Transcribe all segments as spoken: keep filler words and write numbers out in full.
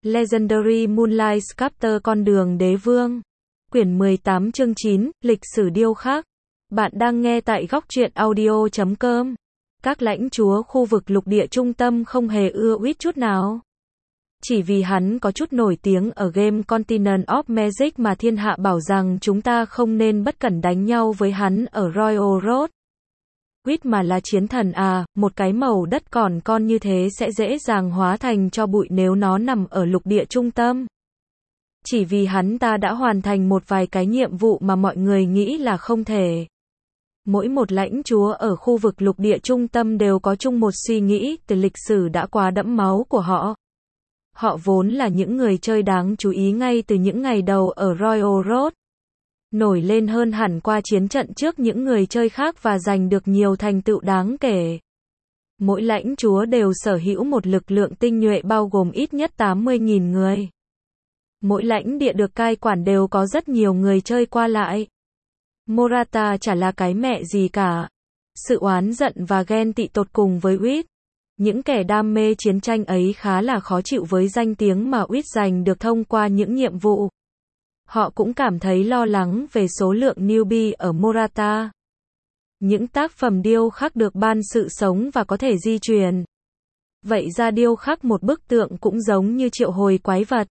Legendary Moonlight Sculptor Con đường đế vương. Quyển mười tám chương chín, lịch sử điêu khắc. Bạn đang nghe tại góc truyện audio chấm com. Các lãnh chúa khu vực lục địa trung tâm không hề ưa Uýt chút nào. Chỉ vì hắn có chút nổi tiếng ở game Continent of Magic mà thiên hạ bảo rằng chúng ta không nên bất cẩn đánh nhau với hắn ở Royal Road. Uýt mà là chiến thần à, một cái màu đất còn con như thế sẽ dễ dàng hóa thành tro bụi nếu nó nằm ở lục địa trung tâm. Chỉ vì hắn ta đã hoàn thành một vài cái nhiệm vụ mà mọi người nghĩ là không thể. Mỗi một lãnh chúa ở khu vực lục địa trung tâm đều có chung một suy nghĩ, từ lịch sử đã quá đẫm máu của họ. Họ vốn là những người chơi đáng chú ý ngay từ những ngày đầu ở Royal Road. Nổi lên hơn hẳn qua chiến trận trước những người chơi khác và giành được nhiều thành tựu đáng kể. Mỗi lãnh chúa đều sở hữu một lực lượng tinh nhuệ bao gồm ít nhất tám mươi nghìn người. Mỗi lãnh địa được cai quản đều có rất nhiều người chơi qua lại. Morata chả là cái mẹ gì cả. Sự oán giận và ghen tị tột cùng với Uýt. Những kẻ đam mê chiến tranh ấy khá là khó chịu với danh tiếng mà Uýt giành được thông qua những nhiệm vụ. Họ cũng cảm thấy lo lắng về số lượng newbie ở Morata. Những tác phẩm điêu khắc được ban sự sống và có thể di truyền. Vậy ra điêu khắc một bức tượng cũng giống như triệu hồi quái vật.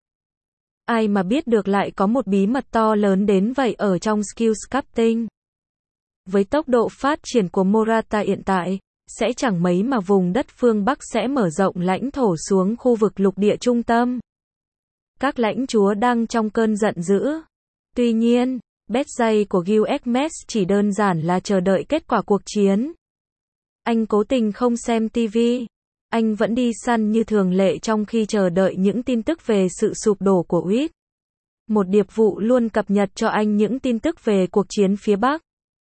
Ai mà biết được lại có một bí mật to lớn đến vậy ở trong skill sculpting. Với tốc độ phát triển của Morata hiện tại, sẽ chẳng mấy mà vùng đất phương Bắc sẽ mở rộng lãnh thổ xuống khu vực lục địa trung tâm. Các lãnh chúa đang trong cơn giận dữ. Tuy nhiên, Bethesda của Gilgamesh chỉ đơn giản là chờ đợi kết quả cuộc chiến. Anh cố tình không xem ti vi. Anh vẫn đi săn như thường lệ trong khi chờ đợi những tin tức về sự sụp đổ của Uýt. Một điệp vụ luôn cập nhật cho anh những tin tức về cuộc chiến phía Bắc.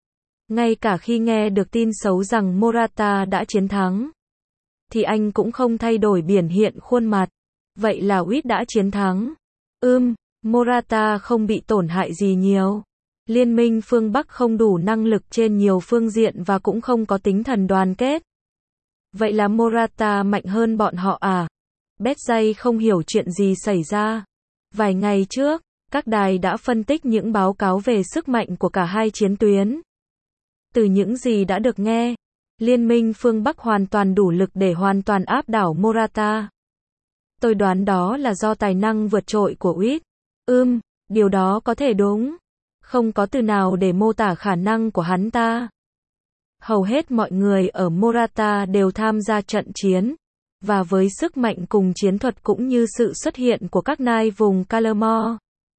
Ngay cả khi nghe được tin xấu rằng Morata đã chiến thắng, thì anh cũng không thay đổi biểu hiện khuôn mặt. Vậy là Uýt đã chiến thắng. Ừm, Morata không bị tổn hại gì nhiều. Liên minh phương Bắc không đủ năng lực trên nhiều phương diện và cũng không có tinh thần đoàn kết. Vậy là Morata mạnh hơn bọn họ à? Bethesda không hiểu chuyện gì xảy ra. Vài ngày trước, các đài đã phân tích những báo cáo về sức mạnh của cả hai chiến tuyến. Từ những gì đã được nghe, Liên minh phương Bắc hoàn toàn đủ lực để hoàn toàn áp đảo Morata. Tôi đoán đó là do tài năng vượt trội của Uýt. Ừm, điều đó có thể đúng. Không có từ nào để mô tả khả năng của hắn ta. Hầu hết mọi người ở Morata đều tham gia trận chiến, và với sức mạnh cùng chiến thuật cũng như sự xuất hiện của các nai vùng Calamore,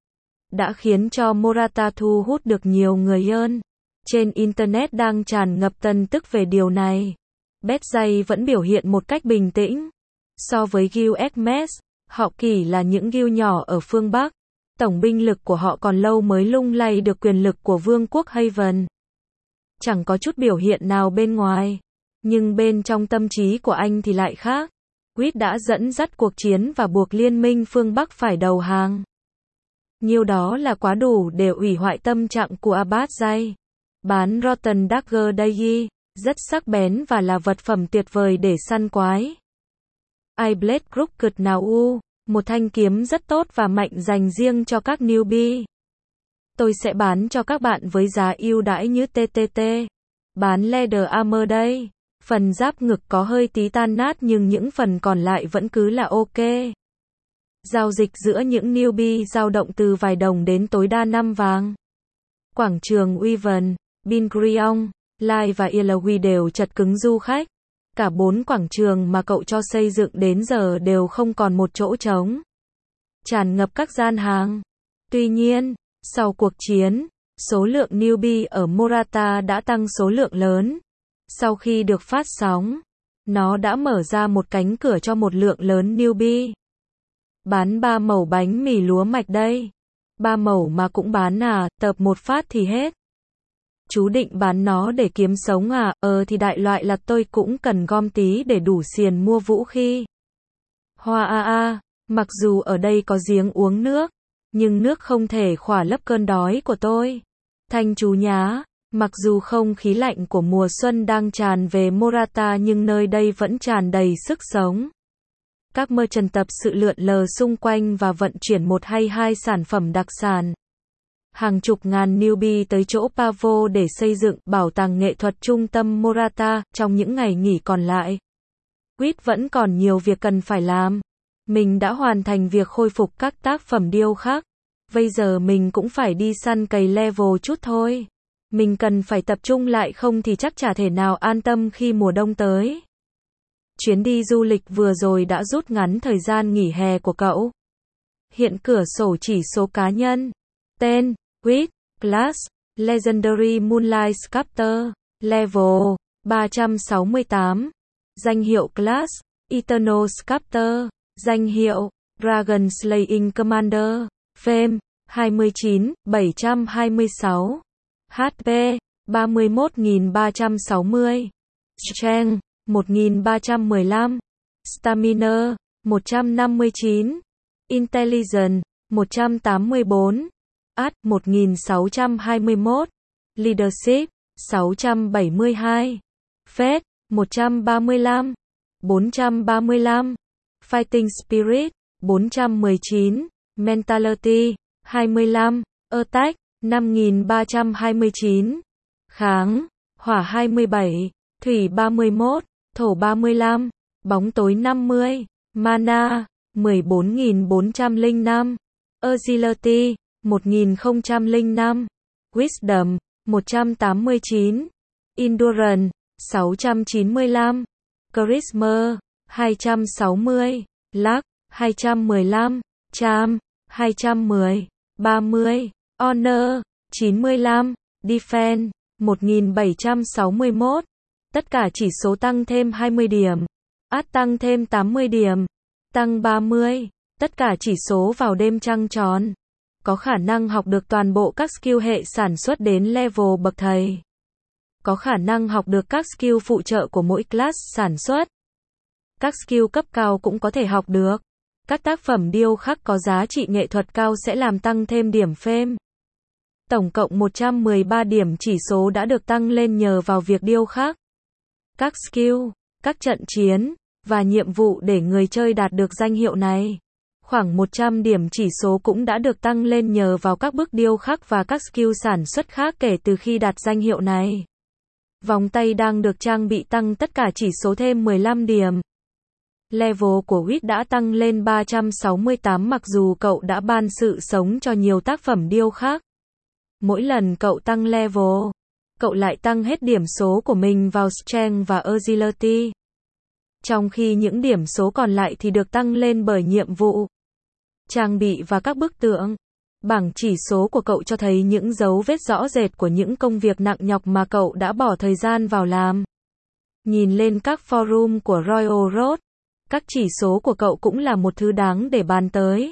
đã khiến cho Morata thu hút được nhiều người hơn. Trên Internet đang tràn ngập tin tức về điều này. Bethesda vẫn biểu hiện một cách bình tĩnh. So với Gilgamesh, họ chỉ là những guild nhỏ ở phương Bắc. Tổng binh lực của họ còn lâu mới lung lay được quyền lực của vương quốc Haven. Chẳng có chút biểu hiện nào bên ngoài. Nhưng bên trong tâm trí của anh thì lại khác. Uýt đã dẫn dắt cuộc chiến và buộc liên minh phương Bắc phải đầu hàng. Nhiều đó là quá đủ để hủy hoại tâm trạng của Abbatzai. Bán Rotten Dagger Day, rất sắc bén và là vật phẩm tuyệt vời để săn quái. iBlade Crooked Now U, một thanh kiếm rất tốt và mạnh dành riêng cho các newbie. Tôi sẽ bán cho các bạn với giá ưu đãi như tê tê tê. Bán Leather Armor đây. Phần giáp ngực có hơi tí tan nát nhưng những phần còn lại vẫn cứ là ok. Giao dịch giữa những newbie dao động từ vài đồng đến tối đa năm vàng. Quảng trường Wyvern, Bingrion, Lai và Illawi đều chật cứng du khách. Cả bốn quảng trường mà cậu cho xây dựng đến giờ đều không còn một chỗ trống. Tràn ngập các gian hàng. Tuy nhiên, sau cuộc chiến, số lượng newbie ở Morata đã tăng số lượng lớn. Sau khi được phát sóng, nó đã mở ra một cánh cửa cho một lượng lớn newbie. Bán ba mẩu bánh mì lúa mạch đây. Ba mẩu mà cũng bán à, tập một phát thì hết. Chú định bán nó để kiếm sống à, ờ thì đại loại là tôi cũng cần gom tí để đủ xiền mua vũ khí. Hoa a a, mặc dù ở đây có giếng uống nước, nhưng nước không thể khỏa lấp cơn đói của tôi. Thanh chú nhá, mặc dù không khí lạnh của mùa xuân đang tràn về Morata nhưng nơi đây vẫn tràn đầy sức sống. Các merchant tập sự lượn lờ xung quanh và vận chuyển một hay hai sản phẩm đặc sản. Hàng chục ngàn newbie tới chỗ Pavo để xây dựng bảo tàng nghệ thuật trung tâm Morata trong những ngày nghỉ còn lại. Quýt vẫn còn nhiều việc cần phải làm. Mình đã hoàn thành việc khôi phục các tác phẩm điêu khắc. Bây giờ mình cũng phải đi săn cày level chút thôi. Mình cần phải tập trung lại không thì chắc chả thể nào an tâm khi mùa đông tới. Chuyến đi du lịch vừa rồi đã rút ngắn thời gian nghỉ hè của cậu. Hiện cửa sổ chỉ số cá nhân. Tên, Quýt, Class, Legendary Moonlight Sculptor, Level, ba trăm sáu mươi tám. Danh hiệu Class, Eternal Sculptor, danh hiệu, Dragon Slaying Commander, Fame, hai mươi chín nghìn bảy trăm hai mươi sáu. hát pê, ba mươi mốt nghìn ba trăm sáu mươi. Strength, một nghìn ba trăm mười lăm. Stamina, một trăm năm mươi chín. Intelligence, một trăm tám mươi bốn. Art, một nghìn sáu trăm hai mươi mốt. Leadership, sáu trăm bảy mươi hai. Faith, một trăm ba mươi lăm. bốn trăm ba mươi lăm. Fighting Spirit, bốn trăm mười chín. Mentality, hai mươi lăm. Attack, năm nghìn ba trăm hai mươi chín. Kháng, hỏa hai mươi bảy. Thủy ba mươi mốt. Thổ ba mươi lăm. Bóng tối năm mươi. Mana, mười bốn nghìn bốn trăm lẻ năm. Agility, một nghìn không trăm lẻ năm. Wisdom, một trăm tám mươi chín. Endurance, sáu trăm chín mươi lăm. Charisma, hai trăm sáu mươi. Luck, hai trăm mười lăm. Charm, hai trăm mười. ba mươi. Honor, chín mươi lăm. Defense, một nghìn bảy trăm sáu mươi mốt. Tất cả chỉ số tăng thêm hai mươi điểm. Art tăng thêm tám mươi điểm. Tăng ba mươi. Tất cả chỉ số vào đêm trăng tròn. Có khả năng học được toàn bộ các skill hệ sản xuất đến level bậc thầy. Có khả năng học được các skill phụ trợ của mỗi class sản xuất. Các skill cấp cao cũng có thể học được. Các tác phẩm điêu khắc có giá trị nghệ thuật cao sẽ làm tăng thêm điểm fame. Tổng cộng một trăm mười ba điểm chỉ số đã được tăng lên nhờ vào việc điêu khắc. Các skill, các trận chiến, và nhiệm vụ để người chơi đạt được danh hiệu này. Khoảng một trăm điểm chỉ số cũng đã được tăng lên nhờ vào các bước điêu khắc và các skill sản xuất khác kể từ khi đạt danh hiệu này. Vòng tay đang được trang bị tăng tất cả chỉ số thêm mười lăm điểm. Level của Quýt đã tăng lên ba trăm sáu mươi tám mặc dù cậu đã ban sự sống cho nhiều tác phẩm điêu khắc. Mỗi lần cậu tăng level, cậu lại tăng hết điểm số của mình vào Strength và Agility. Trong khi những điểm số còn lại thì được tăng lên bởi nhiệm vụ, trang bị và các bức tượng. Bảng chỉ số của cậu cho thấy những dấu vết rõ rệt của những công việc nặng nhọc mà cậu đã bỏ thời gian vào làm. Nhìn lên các forum của Royal Road, các chỉ số của cậu cũng là một thứ đáng để bàn tới.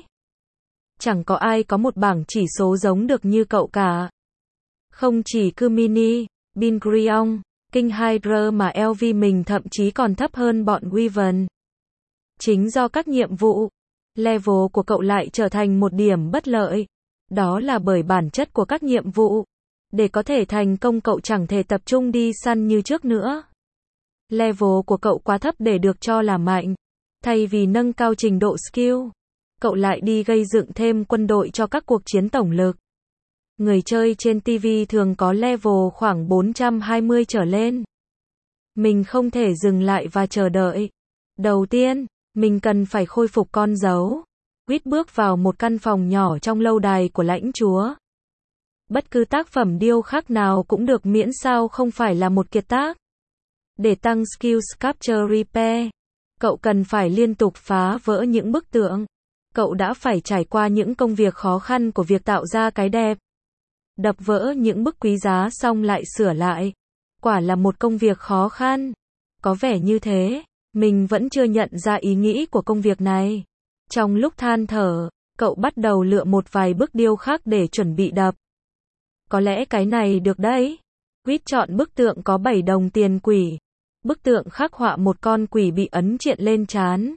Chẳng có ai có một bảng chỉ số giống được như cậu cả. Không chỉ Kumini, Bingrion, King Hydra mà lờ vê mình thậm chí còn thấp hơn bọn Wyvern. Chính do các nhiệm vụ, level của cậu lại trở thành một điểm bất lợi. Đó là bởi bản chất của các nhiệm vụ. Để có thể thành công cậu chẳng thể tập trung đi săn như trước nữa. Level của cậu quá thấp để được cho là mạnh. Thay vì nâng cao trình độ skill, cậu lại đi gây dựng thêm quân đội cho các cuộc chiến tổng lực. Người chơi trên ti vi thường có level khoảng bốn trăm hai mươi trở lên. Mình không thể dừng lại và chờ đợi. Đầu tiên, mình cần phải khôi phục con dấu. Quýt bước vào một căn phòng nhỏ trong lâu đài của lãnh chúa. Bất cứ tác phẩm điêu khắc nào cũng được miễn sao không phải là một kiệt tác. Để tăng skill Sculpture Repair, cậu cần phải liên tục phá vỡ những bức tượng. Cậu đã phải trải qua những công việc khó khăn của việc tạo ra cái đẹp. Đập vỡ những bức quý giá xong lại sửa lại. Quả là một công việc khó khăn. Có vẻ như thế, mình vẫn chưa nhận ra ý nghĩ của công việc này. Trong lúc than thở, cậu bắt đầu lựa một vài bức điêu khắc để chuẩn bị đập. Có lẽ cái này được đấy. Quýt chọn bức tượng có bảy đồng tiền quỷ. Bức tượng khắc họa một con quỷ bị ấn triện lên trán.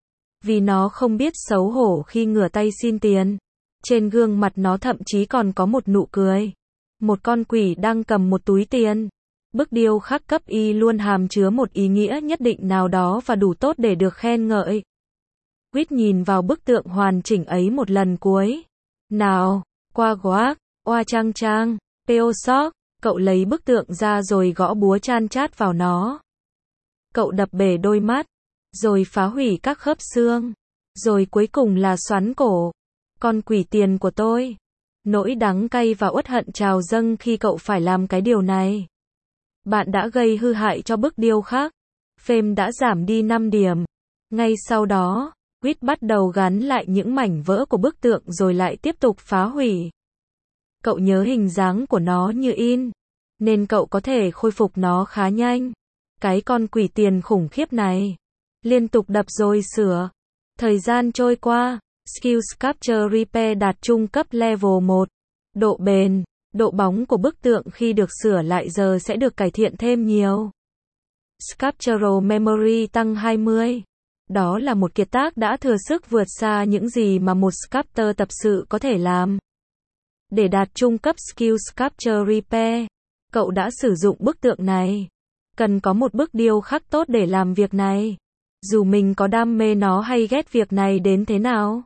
Vì nó không biết xấu hổ khi ngửa tay xin tiền. Trên gương mặt nó thậm chí còn có một nụ cười. Một con quỷ đang cầm một túi tiền. Bức điêu khắc cấp Y luôn hàm chứa một ý nghĩa nhất định nào đó và đủ tốt để được khen ngợi. Quýt nhìn vào bức tượng hoàn chỉnh ấy một lần cuối. Nào, qua goác, oa trang trang, peo sok, cậu lấy bức tượng ra rồi gõ búa chan chát vào nó. Cậu đập bể đôi mắt, rồi phá hủy các khớp xương, rồi cuối cùng là xoắn cổ. Con quỷ tiền của tôi. Nỗi đắng cay và uất hận trào dâng khi cậu phải làm cái điều này. Bạn đã gây hư hại cho bức điêu khắc. Phêm đã giảm đi năm điểm. Ngay sau đó, Quýt bắt đầu gắn lại những mảnh vỡ của bức tượng rồi lại tiếp tục phá hủy. Cậu nhớ hình dáng của nó như in, nên cậu có thể khôi phục nó khá nhanh. Cái con quỷ tiền khủng khiếp này. Liên tục đập rồi sửa. Thời gian trôi qua, Skill Sculpture Repair đạt trung cấp level một. Độ bền, độ bóng của bức tượng khi được sửa lại giờ sẽ được cải thiện thêm nhiều. Sculptural Memory tăng hai mươi. Đó là một kiệt tác đã thừa sức vượt xa những gì mà một sculptor tập sự có thể làm. Để đạt trung cấp Skill Sculpture Repair, cậu đã sử dụng bức tượng này. Cần có một bức điêu khắc tốt để làm việc này. Dù mình có đam mê nó hay ghét việc này đến thế nào.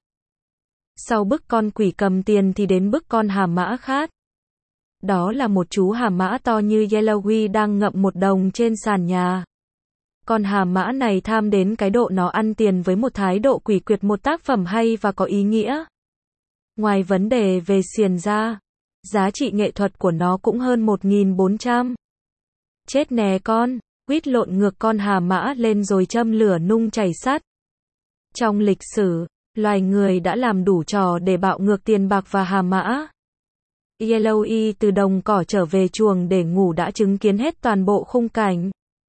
Sau bức con quỷ cầm tiền thì đến bức con hà mã khác. Đó là một chú hà mã to như Yellowkey đang ngậm một đồng trên sàn nhà. Con hà mã này tham đến cái độ nó ăn tiền với một thái độ quỷ quyệt, một tác phẩm hay và có ý nghĩa. Ngoài vấn đề về xiềng ra, giá trị nghệ thuật của nó cũng hơn một nghìn bốn trăm. Chết nè con, Quýt lộn ngược con hà mã lên rồi châm lửa nung chảy sắt. Trong lịch sử, loài người đã làm đủ trò để bạo ngược tiền bạc và hà mã. Yellowkey từ đồng cỏ trở về chuồng để ngủ đã chứng kiến hết toàn bộ khung cảnh.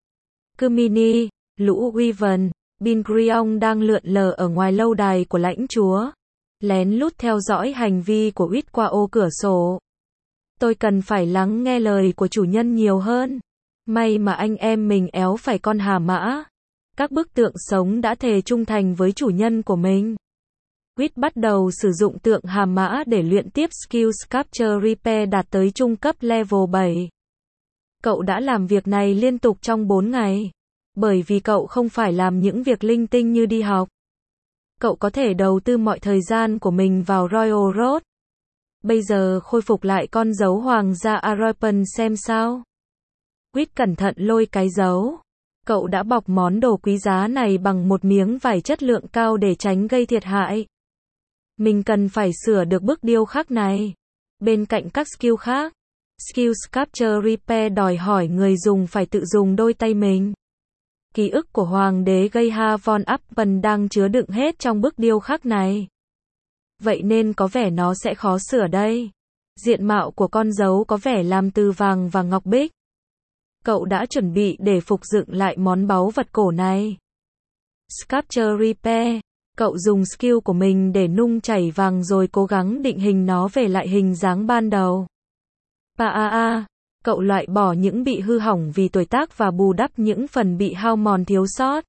Kumini, lũ Wyvern, Bingriong đang lượn lờ ở ngoài lâu đài của lãnh chúa, lén lút theo dõi hành vi của Quýt qua ô cửa sổ. Tôi cần phải lắng nghe lời của chủ nhân nhiều hơn. May mà anh em mình éo phải con hà mã. Các bức tượng sống đã thề trung thành với chủ nhân của mình. Quýt bắt đầu sử dụng tượng hà mã để luyện tiếp Skill Sculpture Repair đạt tới trung cấp level bảy. Cậu đã làm việc này liên tục trong bốn ngày. Bởi vì cậu không phải làm những việc linh tinh như đi học. Cậu có thể đầu tư mọi thời gian của mình vào Royal Road. Bây giờ khôi phục lại con dấu hoàng gia Aroipen xem sao. Quýt cẩn thận lôi cái dấu. Cậu đã bọc món đồ quý giá này bằng một miếng vải chất lượng cao để tránh gây thiệt hại. Mình cần phải sửa được bức điêu khắc này. Bên cạnh các skill khác, Skill Sculpture Repair đòi hỏi người dùng phải tự dùng đôi tay mình. Ký ức của Hoàng đế Geha von Appen đang chứa đựng hết trong bức điêu khắc này. Vậy nên có vẻ nó sẽ khó sửa đây. Diện mạo của con dấu có vẻ làm từ vàng và ngọc bích. Cậu đã chuẩn bị để phục dựng lại món báu vật cổ này. Sculpture Repair. Cậu dùng skill của mình để nung chảy vàng rồi cố gắng định hình nó về lại hình dáng ban đầu. Pa a a. Cậu loại bỏ những bị hư hỏng vì tuổi tác và bù đắp những phần bị hao mòn thiếu sót.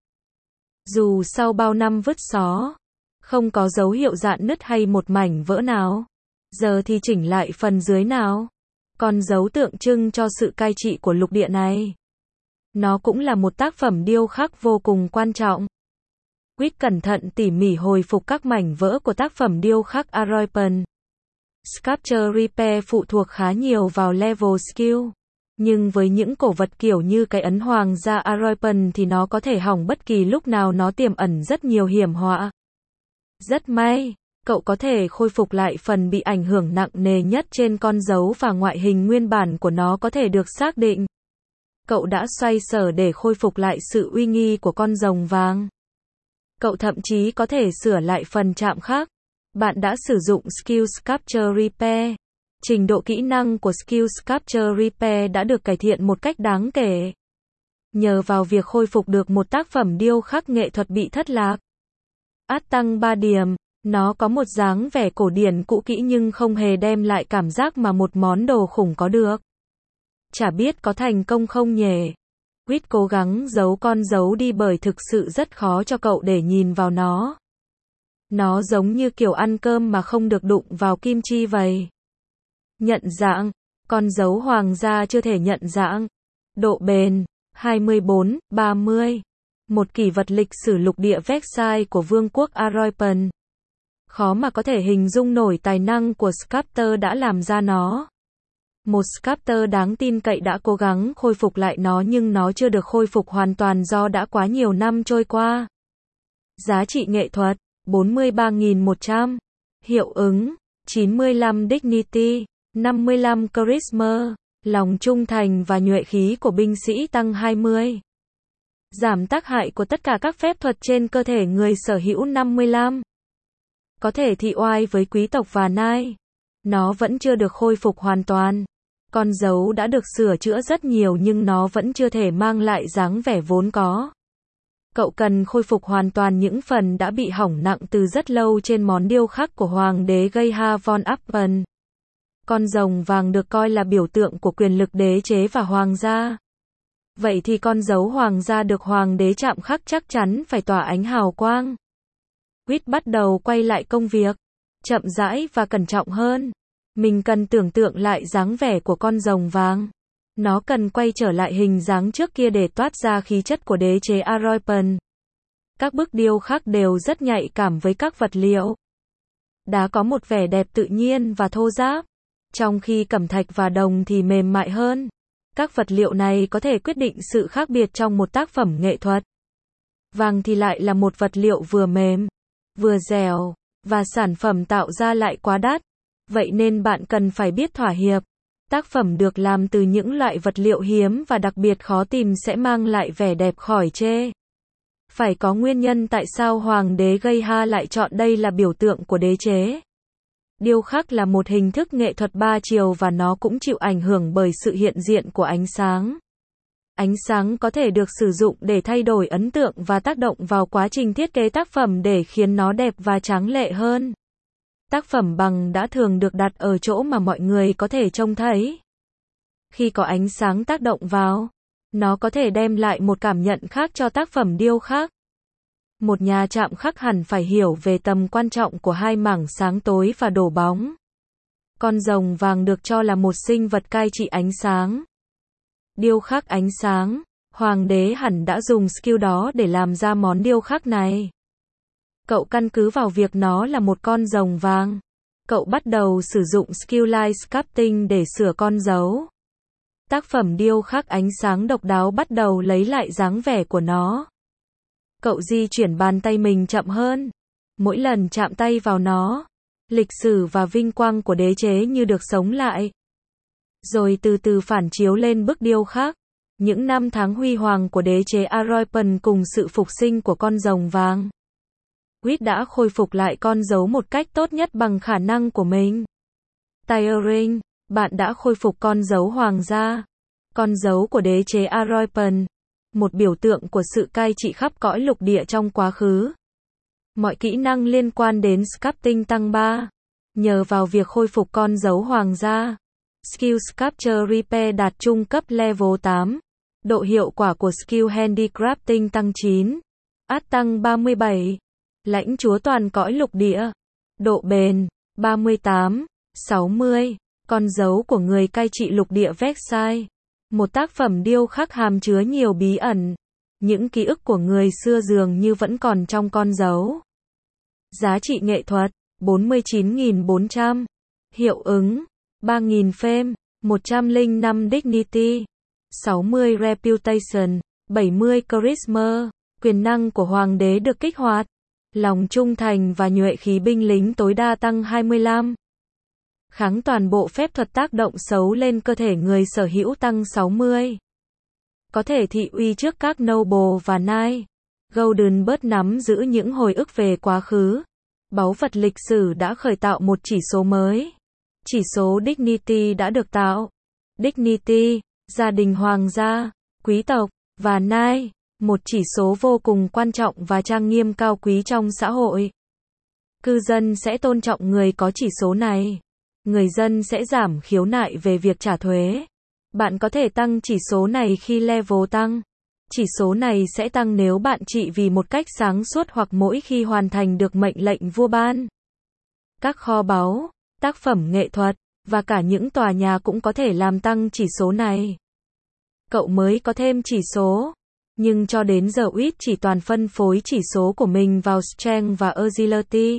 Dù sau bao năm vứt xó, không có dấu hiệu rạn nứt hay một mảnh vỡ nào. Giờ thì chỉnh lại phần dưới nào. Con dấu tượng trưng cho sự cai trị của lục địa này. Nó cũng là một tác phẩm điêu khắc vô cùng quan trọng. Quýt cẩn thận tỉ mỉ hồi phục các mảnh vỡ của tác phẩm điêu khắc Aroipen. Sculpture Repair phụ thuộc khá nhiều vào level skill. Nhưng với những cổ vật kiểu như cái ấn hoàng gia Aroipen thì nó có thể hỏng bất kỳ lúc nào, nó tiềm ẩn rất nhiều hiểm họa. Rất may, cậu có thể khôi phục lại phần bị ảnh hưởng nặng nề nhất trên con dấu và ngoại hình nguyên bản của nó có thể được xác định. Cậu đã xoay sở để khôi phục lại sự uy nghi của con rồng vàng. Cậu thậm chí có thể sửa lại phần chạm khắc. Bạn đã sử dụng Skill Sculpture Repair. Trình độ kỹ năng của Skill Sculpture Repair đã được cải thiện một cách đáng kể. Nhờ vào việc khôi phục được một tác phẩm điêu khắc nghệ thuật bị thất lạc. Át tăng ba điểm. Nó có một dáng vẻ cổ điển cũ kỹ nhưng không hề đem lại cảm giác mà một món đồ khủng có được. Chả biết có thành công không nhỉ? Quýt cố gắng giấu con dấu đi bởi thực sự rất khó cho cậu để nhìn vào nó. Nó giống như kiểu ăn cơm mà không được đụng vào kim chi vậy. Nhận dạng. Con dấu hoàng gia chưa thể nhận dạng. Độ bền. hai mươi bốn, ba mươi. một kỷ vật lịch sử lục địa Versailles của Vương quốc Aroipan. Khó mà có thể hình dung nổi tài năng của Sculptor đã làm ra nó. Một Sculptor đáng tin cậy đã cố gắng khôi phục lại nó nhưng nó chưa được khôi phục hoàn toàn do đã quá nhiều năm trôi qua. Giá trị nghệ thuật, bốn mươi ba nghìn một trăm. Hiệu ứng, chín mươi lăm Dignity, năm mươi lăm Charisma, lòng trung thành và nhuệ khí của binh sĩ tăng hai mươi. Giảm tác hại của tất cả các phép thuật trên cơ thể người sở hữu năm mươi lăm. Có thể thị oai với quý tộc và nai. Nó vẫn chưa được khôi phục hoàn toàn. Con dấu đã được sửa chữa rất nhiều nhưng nó vẫn chưa thể mang lại dáng vẻ vốn có. Cậu cần khôi phục hoàn toàn những phần đã bị hỏng nặng từ rất lâu trên món điêu khắc của Hoàng đế Geha von Appen. Con rồng vàng được coi là biểu tượng của quyền lực đế chế và hoàng gia. Vậy thì con dấu hoàng gia được hoàng đế chạm khắc chắc chắn phải tỏa ánh hào quang. Quýt bắt đầu quay lại công việc, chậm rãi và cẩn trọng hơn. Mình cần tưởng tượng lại dáng vẻ của con rồng vàng. Nó cần quay trở lại hình dáng trước kia để toát ra khí chất của đế chế Aroipan. Các bức điêu khắc đều rất nhạy cảm với các vật liệu. Đá có một vẻ đẹp tự nhiên và thô ráp, trong khi cẩm thạch và đồng thì mềm mại hơn. Các vật liệu này có thể quyết định sự khác biệt trong một tác phẩm nghệ thuật. Vàng thì lại là một vật liệu vừa mềm, vừa dẻo, và sản phẩm tạo ra lại quá đắt. Vậy nên bạn cần phải biết thỏa hiệp. Tác phẩm được làm từ những loại vật liệu hiếm và đặc biệt khó tìm sẽ mang lại vẻ đẹp khỏi chê. Phải có nguyên nhân tại sao Hoàng đế Geha lại chọn đây là biểu tượng của đế chế. Điêu khắc là một hình thức nghệ thuật ba chiều và nó cũng chịu ảnh hưởng bởi sự hiện diện của ánh sáng. Ánh sáng có thể được sử dụng để thay đổi ấn tượng và tác động vào quá trình thiết kế tác phẩm để khiến nó đẹp và tráng lệ hơn. Tác phẩm bằng đã thường được đặt ở chỗ mà mọi người có thể trông thấy. Khi có ánh sáng tác động vào, nó có thể đem lại một cảm nhận khác cho tác phẩm điêu khắc. Một nhà chạm khắc hẳn phải hiểu về tầm quan trọng của hai mảng sáng tối và đổ bóng. Con rồng vàng được cho là một sinh vật cai trị ánh sáng. Điêu khắc ánh sáng, hoàng đế hẳn đã dùng skill đó để làm ra món điêu khắc này. Cậu căn cứ vào việc nó là một con rồng vàng. Cậu bắt đầu sử dụng skill light sculpting để sửa con dấu. Tác phẩm điêu khắc ánh sáng độc đáo bắt đầu lấy lại dáng vẻ của nó. Cậu di chuyển bàn tay mình chậm hơn. Mỗi lần chạm tay vào nó, lịch sử và vinh quang của đế chế như được sống lại. Rồi từ từ phản chiếu lên bức điêu khắc. Những năm tháng huy hoàng của đế chế Aroipan cùng sự phục sinh của con rồng vàng. Quýt đã khôi phục lại con dấu một cách tốt nhất bằng khả năng của mình. Tiring, bạn đã khôi phục con dấu hoàng gia. Con dấu của đế chế Aroipan. Một biểu tượng của sự cai trị khắp cõi lục địa trong quá khứ. Mọi kỹ năng liên quan đến sculpting tăng ba. Nhờ vào việc khôi phục con dấu hoàng gia. Skill Sculpture Repair đạt trung cấp level tám. Độ hiệu quả của Skill Handicrafting tăng chín. Art tăng ba mươi bảy. Lãnh chúa toàn cõi lục địa. Độ bền, ba mươi tám, sáu mươi. Con dấu của người cai trị lục địa Versailles. Một tác phẩm điêu khắc hàm chứa nhiều bí ẩn. Những ký ức của người xưa dường như vẫn còn trong con dấu. Giá trị nghệ thuật, bốn mươi chín nghìn bốn trăm. Hiệu ứng, ba nghìn fame, một trăm lẻ năm Dignity, sáu mươi Reputation, bảy mươi Charisma. Quyền năng của hoàng đế được kích hoạt. Lòng trung thành và nhuệ khí binh lính tối đa tăng hai mươi lăm. Kháng toàn bộ phép thuật tác động xấu lên cơ thể người sở hữu tăng sáu mươi. Có thể thị uy trước các noble và knight. Golden Bird nắm giữ những hồi ức về quá khứ. Báu vật lịch sử đã khởi tạo một chỉ số mới. Chỉ số Dignity đã được tạo. Dignity, gia đình hoàng gia, quý tộc, và knight. Một chỉ số vô cùng quan trọng và trang nghiêm cao quý trong xã hội. Cư dân sẽ tôn trọng người có chỉ số này. Người dân sẽ giảm khiếu nại về việc trả thuế. Bạn có thể tăng chỉ số này khi level tăng. Chỉ số này sẽ tăng nếu bạn trị vì một cách sáng suốt hoặc mỗi khi hoàn thành được mệnh lệnh vua ban. Các kho báu, tác phẩm nghệ thuật, và cả những tòa nhà cũng có thể làm tăng chỉ số này. Cậu mới có thêm chỉ số. Nhưng cho đến giờ Quýt chỉ toàn phân phối chỉ số của mình vào Strength và Agility.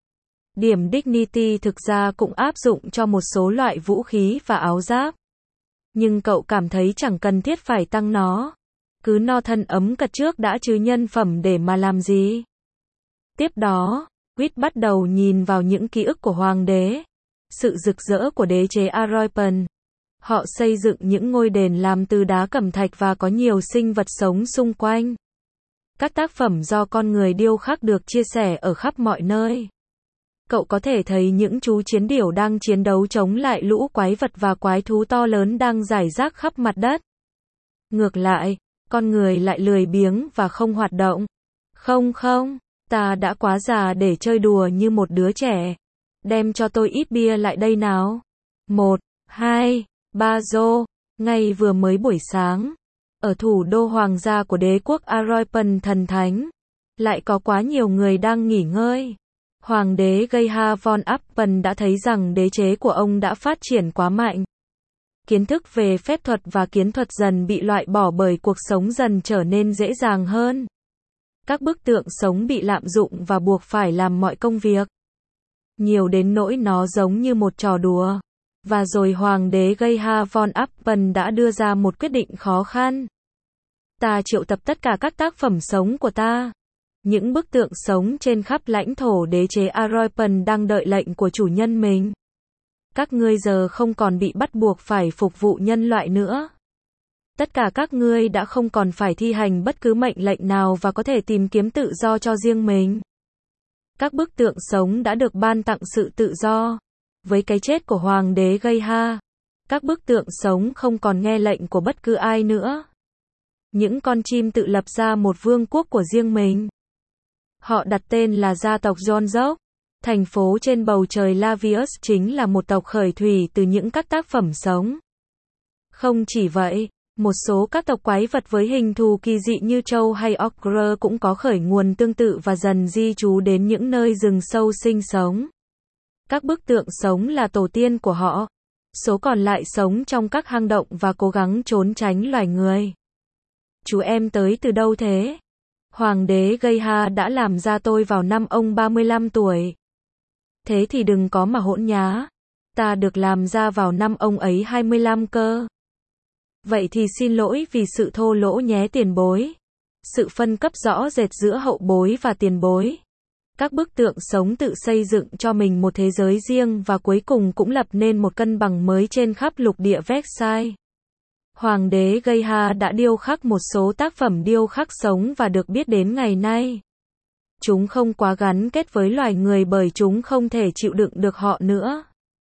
Điểm Dignity thực ra cũng áp dụng cho một số loại vũ khí và áo giáp. Nhưng cậu cảm thấy chẳng cần thiết phải tăng nó. Cứ no thân ấm cật trước đã chứ nhân phẩm để mà làm gì. Tiếp đó, Quýt bắt đầu nhìn vào những ký ức của hoàng đế. Sự rực rỡ của đế chế Aroipan. Họ xây dựng những ngôi đền làm từ đá cẩm thạch và có nhiều sinh vật sống xung quanh. Các tác phẩm do con người điêu khắc được chia sẻ ở khắp mọi nơi. Cậu có thể thấy những chú chiến điểu đang chiến đấu chống lại lũ quái vật và quái thú to lớn đang rải rác khắp mặt đất. Ngược lại, con người lại lười biếng và không hoạt động. Không không, ta đã quá già để chơi đùa như một đứa trẻ. Đem cho tôi ít bia lại đây nào. Một, hai, ba rô. Ngay vừa mới buổi sáng, ở thủ đô hoàng gia của đế quốc Aroipan thần thánh, lại có quá nhiều người đang nghỉ ngơi. Hoàng đế Geha von Appen đã thấy rằng đế chế của ông đã phát triển quá mạnh. Kiến thức về phép thuật và kiến thuật dần bị loại bỏ bởi cuộc sống dần trở nên dễ dàng hơn. Các bức tượng sống bị lạm dụng và buộc phải làm mọi công việc. Nhiều đến nỗi nó giống như một trò đùa. Và rồi hoàng đế Geha von Appen đã đưa ra một quyết định khó khăn. Ta triệu tập tất cả các tác phẩm sống của ta. Những bức tượng sống trên khắp lãnh thổ đế chế Aroipan đang đợi lệnh của chủ nhân mình. Các ngươi giờ không còn bị bắt buộc phải phục vụ nhân loại nữa. Tất cả các ngươi đã không còn phải thi hành bất cứ mệnh lệnh nào và có thể tìm kiếm tự do cho riêng mình. Các bức tượng sống đã được ban tặng sự tự do. Với cái chết của hoàng đế Geha, các bức tượng sống không còn nghe lệnh của bất cứ ai nữa. Những con chim tự lập ra một vương quốc của riêng mình. Họ đặt tên là gia tộc Jonzok. Thành phố trên bầu trời Lavius chính là một tộc khởi thủy từ những các tác phẩm sống. Không chỉ vậy, một số các tộc quái vật với hình thù kỳ dị như trâu hay ogre cũng có khởi nguồn tương tự và dần di trú đến những nơi rừng sâu sinh sống. Các bức tượng sống là tổ tiên của họ. Số còn lại sống trong các hang động và cố gắng trốn tránh loài người. Chú em tới từ đâu thế? Hoàng đế Geha đã làm ra tôi vào năm ông ba mươi lăm tuổi. Thế thì đừng có mà hỗn nhá. Ta được làm ra vào năm ông ấy hai mươi lăm cơ. Vậy thì xin lỗi vì sự thô lỗ nhé tiền bối. Sự phân cấp rõ rệt giữa hậu bối và tiền bối. Các bức tượng sống tự xây dựng cho mình một thế giới riêng và cuối cùng cũng lập nên một cân bằng mới trên khắp lục địa Versailles. Hoàng đế Geha đã điêu khắc một số tác phẩm điêu khắc sống và được biết đến ngày nay. Chúng không quá gắn kết với loài người bởi chúng không thể chịu đựng được họ nữa.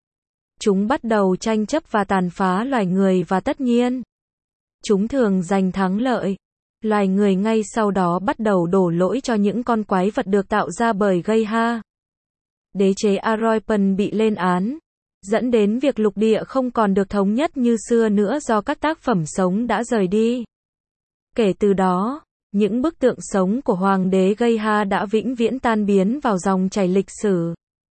Chúng bắt đầu tranh chấp và tàn phá loài người và tất nhiên, chúng thường giành thắng lợi. Loài người ngay sau đó bắt đầu đổ lỗi cho những con quái vật được tạo ra bởi Geha. Đế chế Aroipan bị lên án, dẫn đến việc lục địa không còn được thống nhất như xưa nữa do các tác phẩm sống đã rời đi. Kể từ đó, những bức tượng sống của hoàng đế Geha đã vĩnh viễn tan biến vào dòng chảy lịch sử.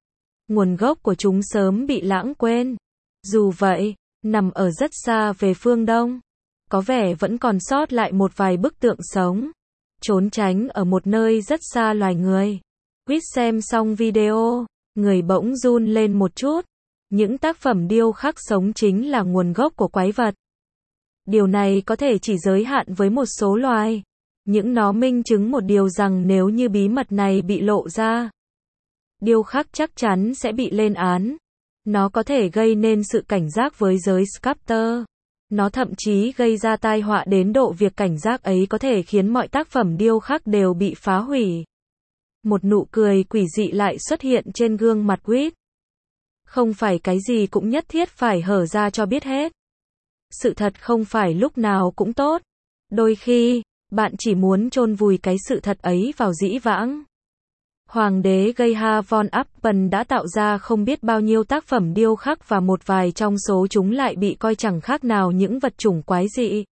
Nguồn gốc của chúng sớm bị lãng quên. Dù vậy, nằm ở rất xa về phương Đông, có vẻ vẫn còn sót lại một vài bức tượng sống, trốn tránh ở một nơi rất xa loài người. Quýt xem xong video, người bỗng run lên một chút. Những tác phẩm điêu khắc sống chính là nguồn gốc của quái vật. Điều này có thể chỉ giới hạn với một số loài. Những nó minh chứng một điều rằng nếu như bí mật này bị lộ ra, điêu khắc chắc chắn sẽ bị lên án. Nó có thể gây nên sự cảnh giác với giới sculptor. Nó thậm chí gây ra tai họa đến độ việc cảnh giác ấy có thể khiến mọi tác phẩm điêu khắc đều bị phá hủy. Một nụ cười quỷ dị lại xuất hiện trên gương mặt Quýt. Không phải cái gì cũng nhất thiết phải hở ra cho biết hết. Sự thật không phải lúc nào cũng tốt. Đôi khi, bạn chỉ muốn chôn vùi cái sự thật ấy vào dĩ vãng. Hoàng đế Geha von Appen đã tạo ra không biết bao nhiêu tác phẩm điêu khắc và một vài trong số chúng lại bị coi chẳng khác nào những vật chủng quái dị.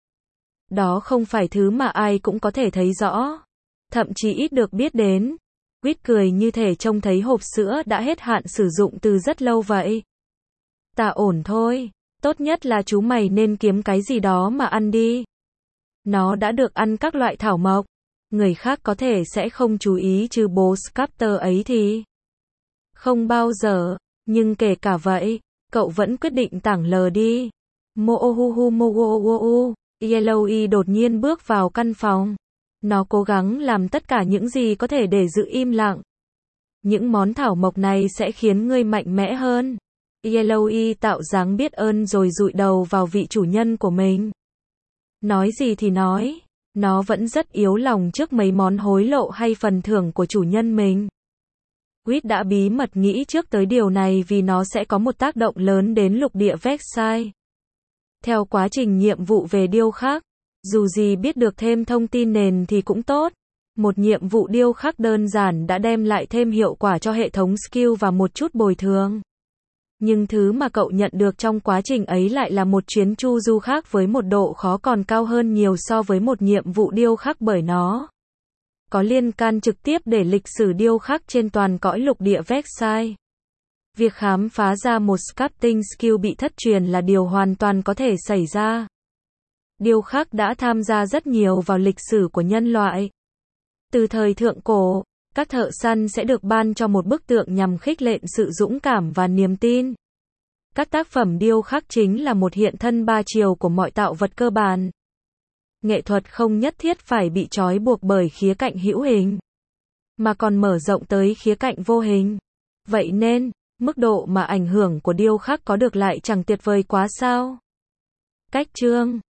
Đó không phải thứ mà ai cũng có thể thấy rõ. Thậm chí ít được biết đến. Quýt cười như thể trông thấy hộp sữa đã hết hạn sử dụng từ rất lâu vậy. Ta ổn thôi. Tốt nhất là chú mày nên kiếm cái gì đó mà ăn đi. Nó đã được ăn các loại thảo mộc. Người khác có thể sẽ không chú ý chứ bố sculptor ấy thì không bao giờ. Nhưng kể cả vậy, cậu vẫn quyết định tảng lờ đi. Moohuhu mogoou. Yellowy đột nhiên bước vào căn phòng. Nó cố gắng làm tất cả những gì có thể để giữ im lặng. Những món thảo mộc này sẽ khiến ngươi mạnh mẽ hơn. Yellowy tạo dáng biết ơn rồi dụi đầu vào vị chủ nhân của mình. Nói gì thì nói, nó vẫn rất yếu lòng trước mấy món hối lộ hay phần thưởng của chủ nhân mình. Quýt đã bí mật nghĩ trước tới điều này vì nó sẽ có một tác động lớn đến lục địa Versailles. Theo quá trình nhiệm vụ về điêu khắc, dù gì biết được thêm thông tin nền thì cũng tốt. Một nhiệm vụ điêu khắc đơn giản đã đem lại thêm hiệu quả cho hệ thống skill và một chút bồi thường. Nhưng thứ mà cậu nhận được trong quá trình ấy lại là một chuyến chu du khác với một độ khó còn cao hơn nhiều so với một nhiệm vụ điêu khắc bởi nó có liên can trực tiếp để lịch sử điêu khắc trên toàn cõi lục địa Versailles. Việc khám phá ra một sculpting skill bị thất truyền là điều hoàn toàn có thể xảy ra. Điêu khắc đã tham gia rất nhiều vào lịch sử của nhân loại. Từ thời thượng cổ, các thợ săn sẽ được ban cho một bức tượng nhằm khích lệ sự dũng cảm và niềm tin. Các tác phẩm điêu khắc chính là một hiện thân ba chiều của mọi tạo vật cơ bản. Nghệ thuật không nhất thiết phải bị trói buộc bởi khía cạnh hữu hình, mà còn mở rộng tới khía cạnh vô hình. Vậy nên, mức độ mà ảnh hưởng của điêu khắc có được lại chẳng tuyệt vời quá sao? Cách chương